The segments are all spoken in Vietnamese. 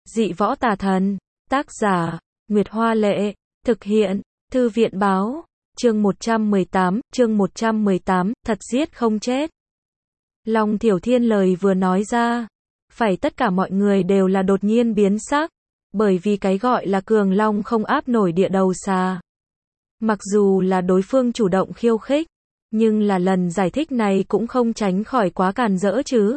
Dị võ tà thần. Tác giả, Nguyệt Hoa Lệ. Thực hiện, Thư viện Báo. Chương 118, thật giết không chết. Long Thiểu Thiên lời vừa nói ra, phải tất cả mọi người đều là đột nhiên biến sắc, bởi vì cái gọi là cường long không áp nổi địa đầu xà. Mặc dù là đối phương chủ động khiêu khích, nhưng là lần giải thích này cũng không tránh khỏi quá càn rỡ chứ.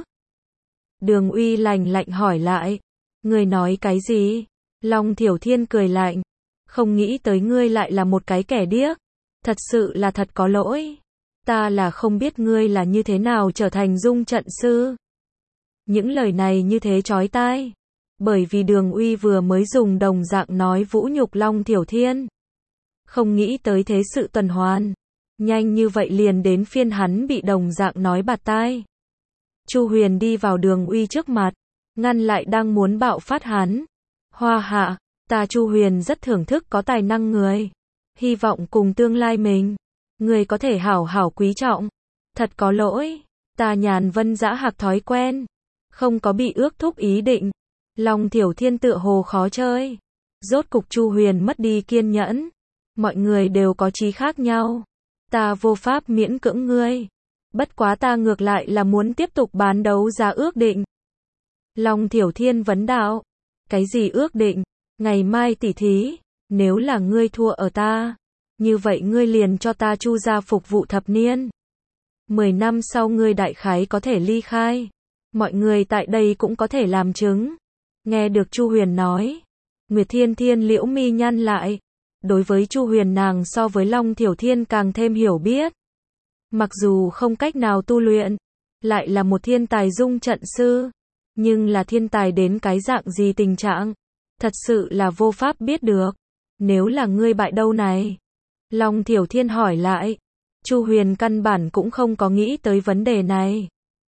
Đường Uy lạnh lạnh hỏi lại, ngươi nói cái gì? Long Thiểu Thiên cười lạnh, không nghĩ tới ngươi lại là một cái kẻ điếc, thật sự là thật có lỗi. Ta là không biết ngươi là như thế nào trở thành dung trận sư. Những lời này như thế chói tai, bởi vì Đường Uy vừa mới dùng đồng dạng nói vũ nhục Long Thiểu Thiên. Không nghĩ tới thế sự tuần hoàn, nhanh như vậy liền đến phiên hắn bị đồng dạng nói bạt tai. Chu Huyền đi vào Đường Uy trước mặt, ngăn lại đang muốn bạo phát hắn. Hoa hạ, ta Chu Huyền rất thưởng thức có tài năng người, hy vọng cùng tương lai mình, người có thể hảo hảo quý trọng. Thật có lỗi, ta Nhàn Vân dã hạc thói quen, không có bị ước thúc ý định. Long Thiểu Thiên tựa hồ khó chơi. Rốt cục Chu Huyền mất đi kiên nhẫn. Mọi người đều có chí khác nhau, ta vô pháp miễn cưỡng ngươi. Bất quá ta ngược lại là muốn tiếp tục bán đấu giá ước định. Long Thiểu Thiên vấn đạo, cái gì ước định? Ngày mai tỉ thí, nếu là ngươi thua ở ta, như vậy ngươi liền cho ta Chu gia phục vụ thập niên. 10 năm sau ngươi đại khái có thể ly khai. Mọi người tại đây cũng có thể làm chứng. Nghe được Chu Huyền nói, Nguyệt Thiên Thiên liễu mi nhăn lại. Đối với Chu Huyền nàng so với Long Thiểu Thiên càng thêm hiểu biết. Mặc dù không cách nào tu luyện, lại là một thiên tài dung trận sư, nhưng là thiên tài đến cái dạng gì tình trạng, thật sự là vô pháp biết được. Nếu là ngươi bại đâu này? Long Thiểu Thiên hỏi lại. Chu Huyền căn bản cũng không có nghĩ tới vấn đề này.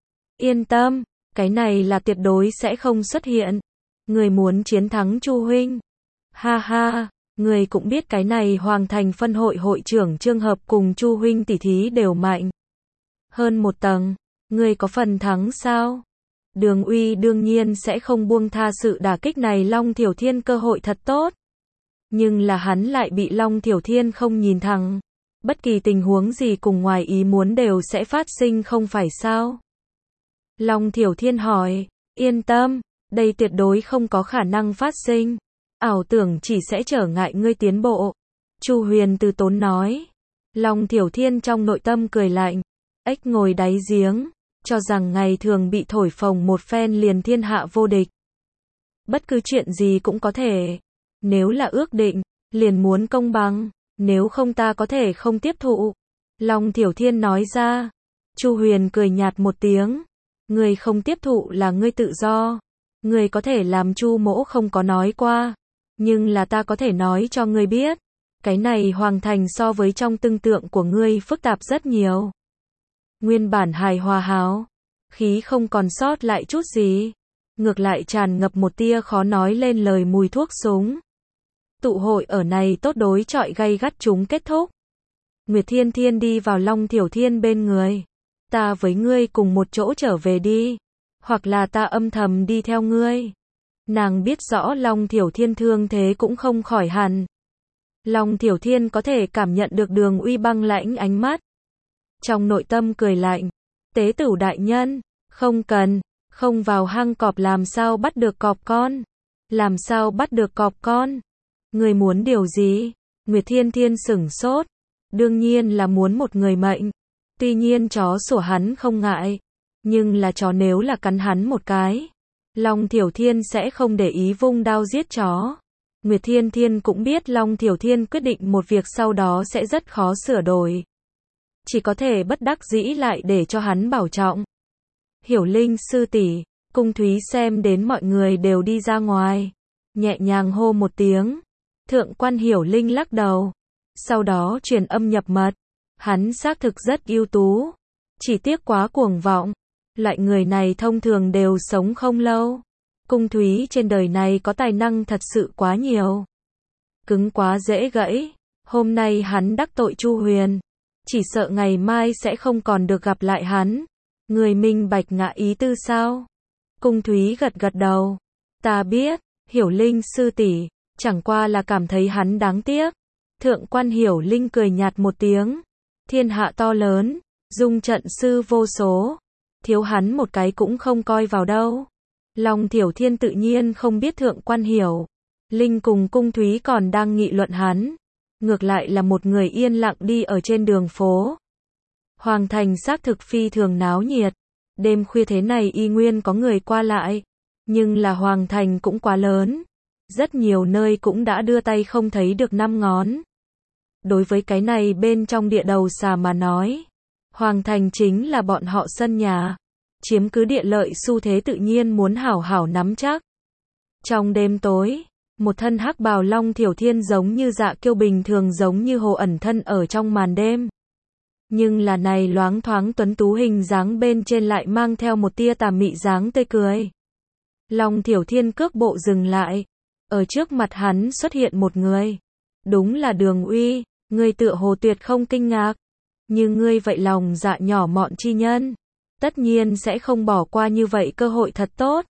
Yên tâm, cái này là tuyệt đối sẽ không xuất hiện. Người muốn chiến thắng Chu huynh. Ha ha, người cũng biết cái này Hoàng Thành phân hội hội trưởng Trương Hợp cùng Chu huynh tỷ thí đều mạnh hơn một tầng, người có phần thắng sao? Đường Uy đương nhiên sẽ không buông tha sự đả kích này Long Thiểu Thiên cơ hội thật tốt. Nhưng là hắn lại bị Long Thiểu Thiên không nhìn thẳng. Bất kỳ tình huống gì cùng ngoài ý muốn đều sẽ phát sinh không phải sao? Long Thiểu Thiên hỏi, yên tâm, đây tuyệt đối không có khả năng phát sinh. Ảo tưởng chỉ sẽ trở ngại ngươi tiến bộ. Chu Huyền từ tốn nói. Long Thiểu Thiên trong nội tâm cười lạnh. Ếch ngồi đáy giếng, cho rằng ngày thường bị thổi phồng một phen liền thiên hạ vô địch. Bất cứ chuyện gì cũng có thể. Nếu là ước định, liền muốn công bằng, nếu không ta có thể không tiếp thụ. Long Thiểu Thiên nói ra. Chu Huyền cười nhạt một tiếng. Ngươi không tiếp thụ là ngươi tự do. Ngươi có thể làm Chu mỗ không có nói qua. Nhưng là ta có thể nói cho ngươi biết. Cái này Hoàng Thành so với trong tưởng tượng của ngươi phức tạp rất nhiều. Nguyên bản hài hòa háo, khí không còn sót lại chút gì. Ngược lại tràn ngập một tia khó nói lên lời mùi thuốc súng. Tụ hội ở này tốt đối chọi gay gắt chúng kết thúc. Nguyệt Thiên Thiên đi vào Long Thiểu Thiên bên người. Ta với ngươi cùng một chỗ trở về đi. Hoặc là ta âm thầm đi theo ngươi. Nàng biết rõ Long Thiểu Thiên thương thế cũng không khỏi hẳn. Long Thiểu Thiên có thể cảm nhận được Đường Uy băng lãnh ánh mắt. Trong nội tâm cười lạnh. Tế tửu đại nhân, không cần, không vào hang cọp làm sao bắt được cọp con. Làm sao bắt được cọp con? Người muốn điều gì? Nguyệt Thiên Thiên sửng sốt. Đương nhiên là muốn một người mệnh. Tuy nhiên chó sủa hắn không ngại. Nhưng là chó nếu là cắn hắn một cái, Long Thiểu Thiên sẽ không để ý vung đao giết chó. Nguyệt Thiên Thiên cũng biết Long Thiểu Thiên quyết định một việc sau đó sẽ rất khó sửa đổi. Chỉ có thể bất đắc dĩ lại để cho hắn bảo trọng. Hiểu Linh sư tỷ, Cung Thúy xem đến mọi người đều đi ra ngoài. Nhẹ nhàng hô một tiếng. Thượng quan Hiểu Linh lắc đầu. Sau đó truyền âm nhập mật. Hắn xác thực rất ưu tú. Chỉ tiếc quá cuồng vọng. Loại người này thông thường đều sống không lâu. Cung Thúy trên đời này có tài năng thật sự quá nhiều. Cứng quá dễ gãy. Hôm nay hắn đắc tội Chu Huyền. Chỉ sợ ngày mai sẽ không còn được gặp lại hắn. Người minh bạch ngã ý tư sao? Cung Thúy gật gật đầu. Ta biết, Hiểu Linh sư tỷ, chẳng qua là cảm thấy hắn đáng tiếc. Thượng quan Hiểu Linh cười nhạt một tiếng. Thiên hạ to lớn, dung trận sư vô số. Thiếu hắn một cái cũng không coi vào đâu. Long Thiểu Thiên tự nhiên không biết thượng quan Hiểu Linh cùng Cung Thúy còn đang nghị luận hắn. Ngược lại là một người yên lặng đi ở trên đường phố. Hoàng thành xác thực phi thường náo nhiệt. Đêm khuya thế này y nguyên có người qua lại. Nhưng là Hoàng thành cũng quá lớn. Rất nhiều nơi cũng đã đưa tay không thấy được năm ngón. Đối với cái này bên trong địa đầu xà mà nói. Hoàng thành chính là bọn họ sân nhà. Chiếm cứ địa lợi xu thế tự nhiên muốn hảo hảo nắm chắc. Trong đêm tối, một thân hắc bào Long Thiểu Thiên giống như dạ kiêu bình thường giống như hồ ẩn thân ở trong màn đêm. Nhưng là này loáng thoáng tuấn tú hình dáng bên trên lại mang theo một tia tà mị dáng tươi cười. Long Thiểu Thiên cước bộ dừng lại. Ở trước mặt hắn xuất hiện một người. Đúng là Đường Uy, người tựa hồ tuyệt không kinh ngạc. Như ngươi vậy lòng dạ nhỏ mọn chi nhân. Tất nhiên sẽ không bỏ qua như vậy cơ hội thật tốt.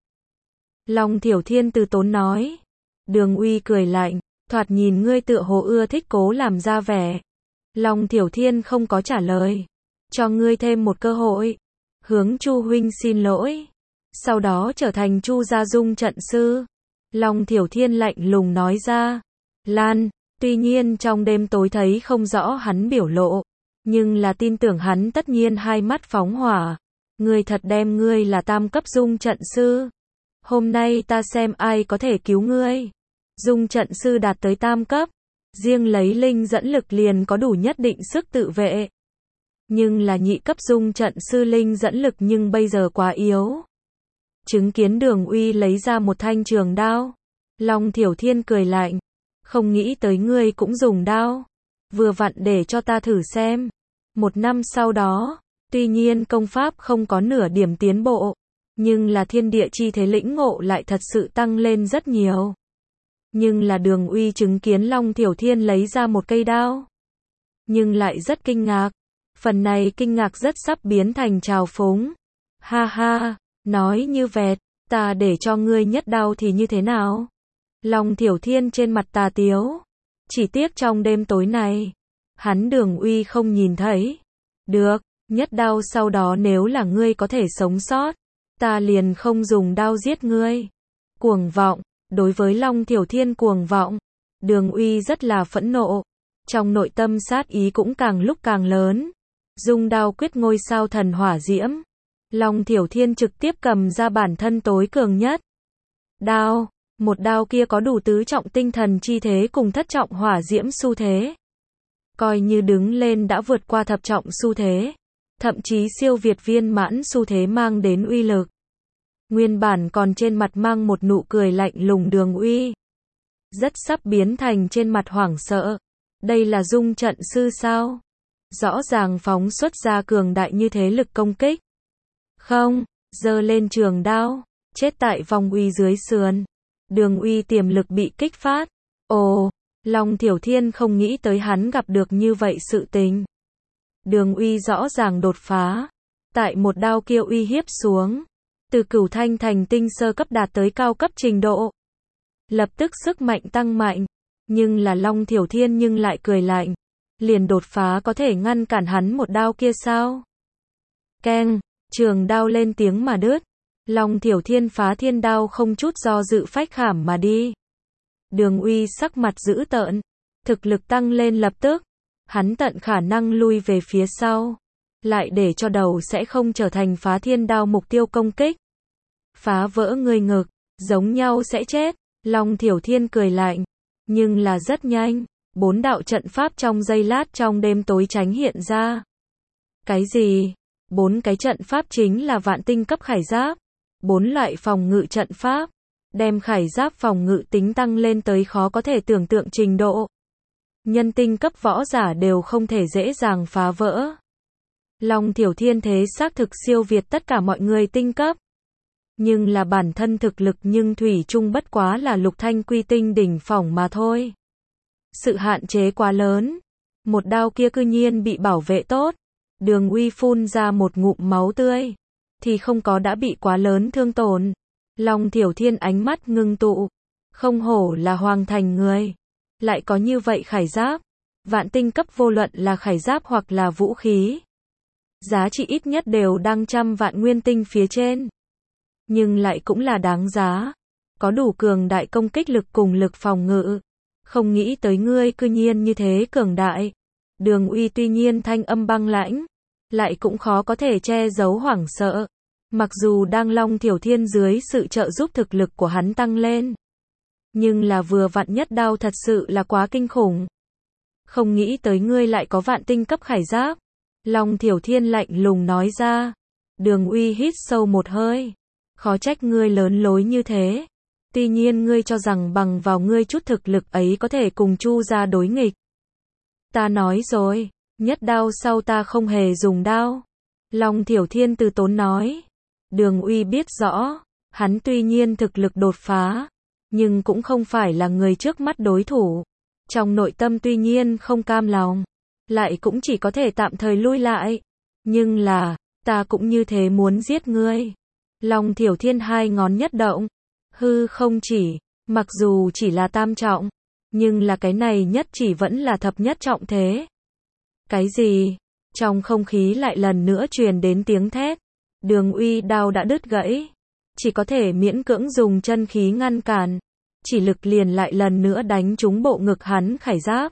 Long Thiểu Thiên từ tốn nói. Đường Uy cười lạnh, thoạt nhìn ngươi tựa hồ ưa thích cố làm ra vẻ. Long Thiểu Thiên không có trả lời. Cho ngươi thêm một cơ hội. Hướng Chu huynh xin lỗi. Sau đó trở thành Chu gia dung trận sư. Long Thiểu Thiên lạnh lùng nói ra. Lan, tuy nhiên trong đêm tối thấy không rõ hắn biểu lộ. Nhưng là tin tưởng hắn tất nhiên hai mắt phóng hỏa. Ngươi thật đem ngươi là tam cấp dung trận sư. Hôm nay ta xem ai có thể cứu ngươi. Dung trận sư đạt tới tam cấp. Riêng lấy linh dẫn lực liền có đủ nhất định sức tự vệ. Nhưng là nhị cấp dung trận sư linh dẫn lực nhưng bây giờ quá yếu. Chứng kiến Đường Uy lấy ra một thanh trường đao. Long Thiểu Thiên cười lạnh. Không nghĩ tới ngươi cũng dùng đao. Vừa vặn để cho ta thử xem. Một năm sau đó, tuy nhiên công pháp không có nửa điểm tiến bộ. Nhưng là thiên địa chi thế lĩnh ngộ lại thật sự tăng lên rất nhiều. Nhưng là Đường Uy chứng kiến Long Thiểu Thiên lấy ra một cây đao. Nhưng lại rất kinh ngạc. Phần này kinh ngạc rất sắp biến thành trào phúng. Ha ha, nói như vẹt, ta để cho ngươi nhất đao thì như thế nào? Long Thiểu Thiên trên mặt tà tiếu. Chỉ tiếc trong đêm tối này, hắn Đường Uy không nhìn thấy. Được, nhất đao sau đó nếu là ngươi có thể sống sót, ta liền không dùng đao giết ngươi. Cuồng vọng, đối với Long Thiểu Thiên cuồng vọng, Đường Uy rất là phẫn nộ. Trong nội tâm sát ý cũng càng lúc càng lớn. Dung đao quyết ngôi sao thần hỏa diễm. Long Thiểu Thiên trực tiếp cầm ra bản thân tối cường nhất. Đao, một đao kia có đủ tứ trọng tinh thần chi thế cùng thất trọng hỏa diễm xu thế. Coi như đứng lên đã vượt qua thập trọng xu thế. Thậm chí siêu việt viên mãn xu thế mang đến uy lực. Nguyên bản còn trên mặt mang một nụ cười lạnh lùng Đường Uy. Rất sắp biến thành trên mặt hoảng sợ. Đây là dung trận sư sao? Rõ ràng phóng xuất ra cường đại như thế lực công kích. Không, giơ lên trường đao, chết tại vòng uy dưới sườn. Đường Uy tiềm lực bị kích phát. Ồ, Long Thiểu Thiên không nghĩ tới hắn gặp được như vậy sự tình. Đường Uy rõ ràng đột phá. Tại một đao kia uy hiếp xuống. Từ cửu thanh thành tinh sơ cấp đạt tới cao cấp trình độ. Lập tức sức mạnh tăng mạnh. Nhưng là Long Thiểu Thiên nhưng lại cười lạnh. Liền đột phá có thể ngăn cản hắn một đao kia sao? Keng, trường đao lên tiếng mà đứt. Long Thiểu Thiên phá thiên đao không chút do dự phách khảm mà đi. Đường Uy sắc mặt dữ tợn. Thực lực tăng lên lập tức. Hắn tận khả năng lui về phía sau. Lại để cho đầu sẽ không trở thành phá thiên đao mục tiêu công kích. Phá vỡ người ngực, giống nhau sẽ chết. Long Thiểu Thiên cười lạnh. Nhưng là rất nhanh. 4 đạo trận pháp trong giây lát trong đêm tối tránh hiện ra. Cái gì? 4 cái trận pháp chính là vạn tinh cấp khải giáp. 4 loại phòng ngự trận pháp. Đem khải giáp phòng ngự tính tăng lên tới khó có thể tưởng tượng trình độ. Nhân tinh cấp võ giả đều không thể dễ dàng phá vỡ. Long Thiểu Thiên thế xác thực siêu việt tất cả mọi người tinh cấp. Nhưng là bản thân thực lực nhưng thủy chung bất quá là lục thanh quy tinh đỉnh phỏng mà thôi. Sự hạn chế quá lớn. Một đao kia cư nhiên bị bảo vệ tốt. Đường Uy phun ra một ngụm máu tươi. Thì không có đã bị quá lớn thương tổn. Long Thiểu Thiên ánh mắt ngưng tụ. Không hổ là hoàng thành người. Lại có như vậy khải giáp. Vạn tinh cấp vô luận là khải giáp hoặc là vũ khí. Giá trị ít nhất đều đang trăm vạn nguyên tinh phía trên. Nhưng lại cũng là đáng giá. Có đủ cường đại công kích lực cùng lực phòng ngự. Không nghĩ tới ngươi cư nhiên như thế cường đại. Đường Uy tuy nhiên thanh âm băng lãnh, lại cũng khó có thể che giấu hoảng sợ. Mặc dù đang Long Thiểu Thiên dưới sự trợ giúp thực lực của hắn tăng lên. Nhưng là vừa vặn nhất đao thật sự là quá kinh khủng. Không nghĩ tới ngươi lại có vạn tinh cấp khải giáp. Long Thiểu Thiên lạnh lùng nói ra. Đường Uy hít sâu một hơi. Khó trách ngươi lớn lối như thế. Tuy nhiên ngươi cho rằng bằng vào ngươi chút thực lực ấy có thể cùng Chu gia đối nghịch. Ta nói rồi, nhất đao sau ta không hề dùng đao. Long Thiểu Thiên từ tốn nói. Đường Uy biết rõ, hắn tuy nhiên thực lực đột phá, nhưng cũng không phải là người trước mắt đối thủ. Trong nội tâm tuy nhiên không cam lòng, lại cũng chỉ có thể tạm thời lui lại. Nhưng là, ta cũng như thế muốn giết ngươi. Long Thiểu Thiên hai ngón nhất động. Hư không chỉ, mặc dù chỉ là tam trọng, nhưng là cái này nhất chỉ vẫn là thập nhất trọng thế. Cái gì? Trong không khí lại lần nữa truyền đến tiếng thét. Đường Uy đao đã đứt gãy, chỉ có thể miễn cưỡng dùng chân khí ngăn cản. Chỉ lực liền lại lần nữa đánh trúng bộ ngực hắn khải giáp.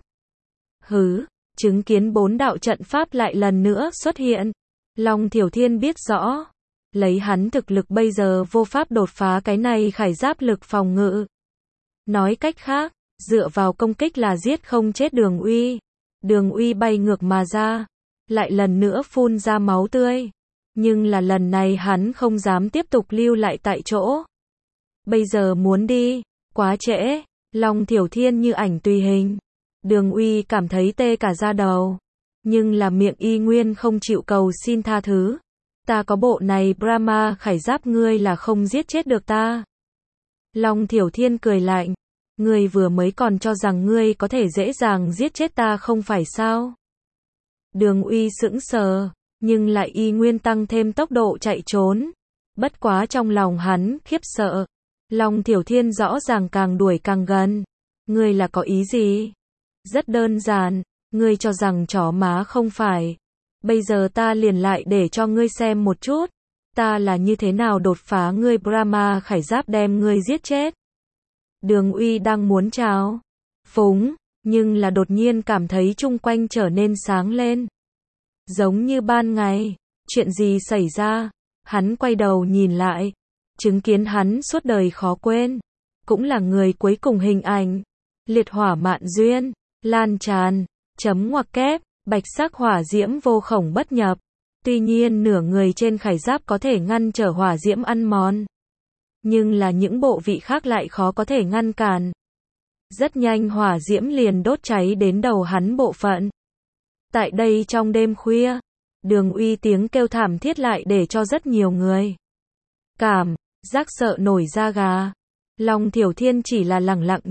Hứ, chứng kiến 4 đạo trận pháp lại lần nữa xuất hiện. Long Thiểu Thiên biết rõ, lấy hắn thực lực bây giờ vô pháp đột phá cái này khải giáp lực phòng ngự. Nói cách khác, dựa vào công kích là giết không chết Đường Uy. Đường Uy bay ngược mà ra, lại lần nữa phun ra máu tươi. Nhưng là lần này hắn không dám tiếp tục lưu lại tại chỗ. Bây giờ muốn đi, quá trễ. Long Thiểu Thiên như ảnh tùy hình. Đường Uy cảm thấy tê cả da đầu. Nhưng là miệng y nguyên không chịu cầu xin tha thứ. Ta có bộ này Brahma khải giáp ngươi là không giết chết được ta. Long Thiểu Thiên cười lạnh. Ngươi vừa mới còn cho rằng ngươi có thể dễ dàng giết chết ta không phải sao? Đường Uy sững sờ, nhưng lại y nguyên tăng thêm tốc độ chạy trốn. Bất quá trong lòng hắn khiếp sợ. Long Thiểu Thiên rõ ràng càng đuổi càng gần. Ngươi là có ý gì? Rất đơn giản, ngươi cho rằng chó má không phải. Bây giờ ta liền lại để cho ngươi xem một chút. Ta là như thế nào đột phá ngươi Brahma khải giáp đem ngươi giết chết. Đường Uy đang muốn chào phúng, nhưng là đột nhiên cảm thấy chung quanh trở nên sáng lên. Giống như ban ngày, chuyện gì xảy ra? Hắn quay đầu nhìn lại, chứng kiến hắn suốt đời khó quên. Cũng là người cuối cùng hình ảnh. Liệt hỏa mạn duyên, lan tràn, chấm ngoặc kép, bạch sắc hỏa diễm vô khổng bất nhập. Tuy nhiên nửa người trên khải giáp có thể ngăn trở hỏa diễm ăn mòn. Nhưng là những bộ vị khác lại khó có thể ngăn cản. Rất nhanh hỏa diễm liền đốt cháy đến đầu hắn bộ phận. Tại đây trong đêm khuya, Đường Uy tiếng kêu thảm thiết lại để cho rất nhiều người cảm giác sợ nổi da gà. Long Thiểu Thiên chỉ là lẳng lặng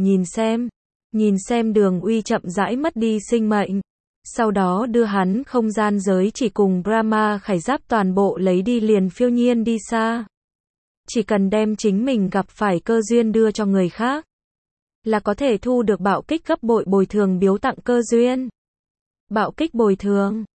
nhìn xem Đường Uy chậm rãi mất đi sinh mệnh. Sau đó đưa hắn không gian giới chỉ cùng Brahma khải giáp toàn bộ lấy đi liền phiêu nhiên đi xa. Chỉ cần đem chính mình gặp phải cơ duyên đưa cho người khác, là có thể thu được bạo kích gấp bội bồi thường biếu tặng cơ duyên. Bạo kích bồi thường,